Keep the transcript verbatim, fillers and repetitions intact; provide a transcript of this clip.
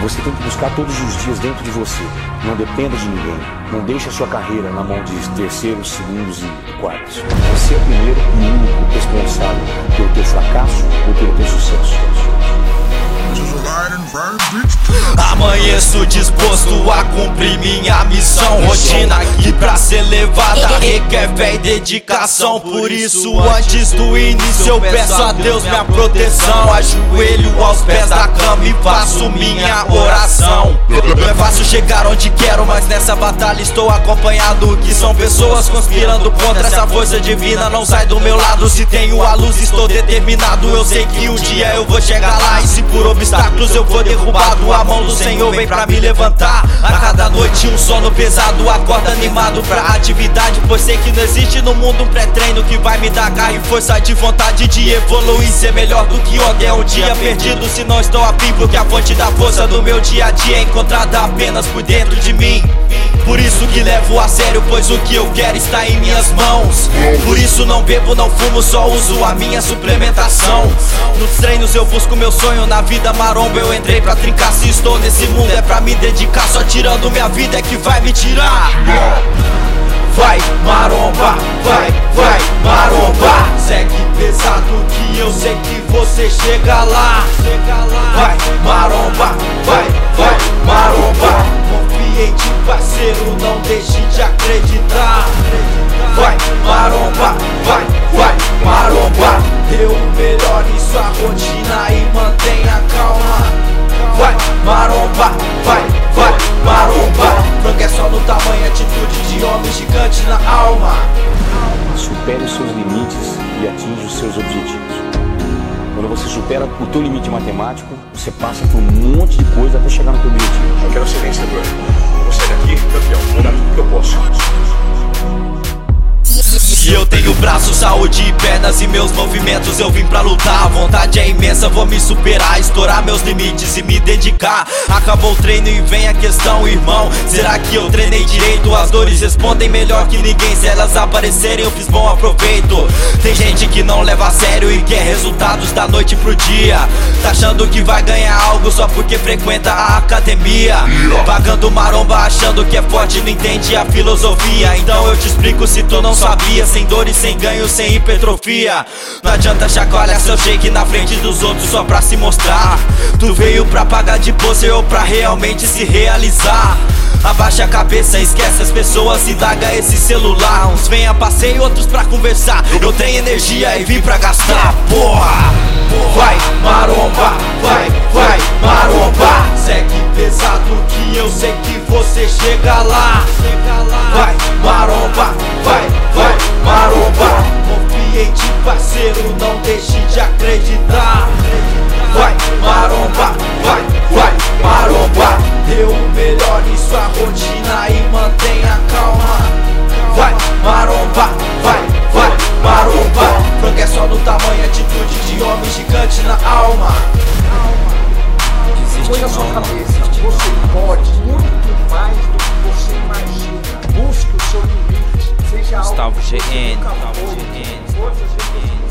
você tem que buscar todos os dias dentro de você. Não dependa de ninguém. Não deixe a sua carreira na mão de terceiros, segundos e quartos. Você é o primeiro e único responsável pelo teu fracasso ou pelo teu sucesso. Amanheço disposto a cumprir minha missão. Rotina que pra ser levada requer fé e dedicação. Por isso antes do início eu peço a Deus minha proteção. Ajoelho aos pés da cama e faço minha oração. Não é fácil chegar onde quero, mas nessa batalha estou acompanhado. Que são pessoas conspirando contra essa força divina. Não sai do meu lado, se tenho a luz estou determinado. Eu sei que um dia eu vou chegar lá, e se por obstáculos eu for derrubado, a mão do Senhor vem pra me levantar. A cada noite um sono pesado, acorda animado pra atividade, pois sei que não existe no mundo um pré-treino que vai me dar garra e força de vontade de evoluir, ser melhor do que ontem. É um dia perdido se não estou a fim, porque a fonte da força do meu dia a dia é encontrada apenas por dentro de mim. Por isso que levo a sério, pois o que eu quero está em minhas mãos. Por isso não bebo, não fumo, só uso a minha suplementação. Nos treinos eu busco meu sonho, na vida maromba eu entrei pra trincar. Se estou nesse mundo é pra me dedicar, só tirando minha vida é que vai me tirar. Vai maromba, vai, vai maromba. Segue pesado que eu sei que você chega lá. Vai maromba, vai, vai maromba. Confie em ti, parceiro, não deixe de acreditar. Vai maromba, vai, vai maromba. Dê o melhor em sua rotina e mantenha calma. Vai maromba, vai, vai maromba. Frango é só no tamanho, atitude de homem gigante na alma. Supere os seus limites e atinja os seus objetivos. Quando você supera o teu limite matemático, você passa por um monte de coisa até chegar no teu objetivo. Eu quero ser vencedor. Vou sair daqui campeão, vou dar tudo que eu posso. Se eu tenho braços, saúde e pernas e meus movimentos eu vim pra lutar. A vontade é imensa, vou me superar, estourar meus limites e me dedicar. Acabou o treino e vem a questão, irmão, será que eu treinei direito? As dores respondem melhor que ninguém, se elas aparecerem eu fiz bom aproveito. Tem gente que não leva a sério e quer resultados da noite pro dia, tá achando que vai ganhar algo só porque frequenta a academia. Pagando maromba achando que é forte, não entende a filosofia. Então eu te explico se tu não sabia. Sem dores, sem ganho, sem hipertrofia. Não adianta chacoalhar seu shake na frente dos outros só pra se mostrar. Tu veio pra pagar de pose ou pra realmente se realizar. Abaixa a cabeça, esquece as pessoas e larga esse celular. Uns vêm a passeio, outros pra conversar. Eu tenho energia e vim pra gastar, porra. Vai maromba, vai, vai maromba. Segue pesado que eu sei que você chega lá. Vai maromba, vai, vai maromba. Confie em ti, parceiro, não deixe de acreditar. Vai maromba, vai, vai maromba. Dê o melhor em sua rotina e mantenha calma. Vai maromba, vai, vai maromba. Frango é só no tamanho, atitude de homem gigante na alma. Põe na sua cabeça, você pode muito mais do que você imagina. Busque o seu limite, seja algo Gustavo G N, que nunca Gustavo foi. G N, Força, G N.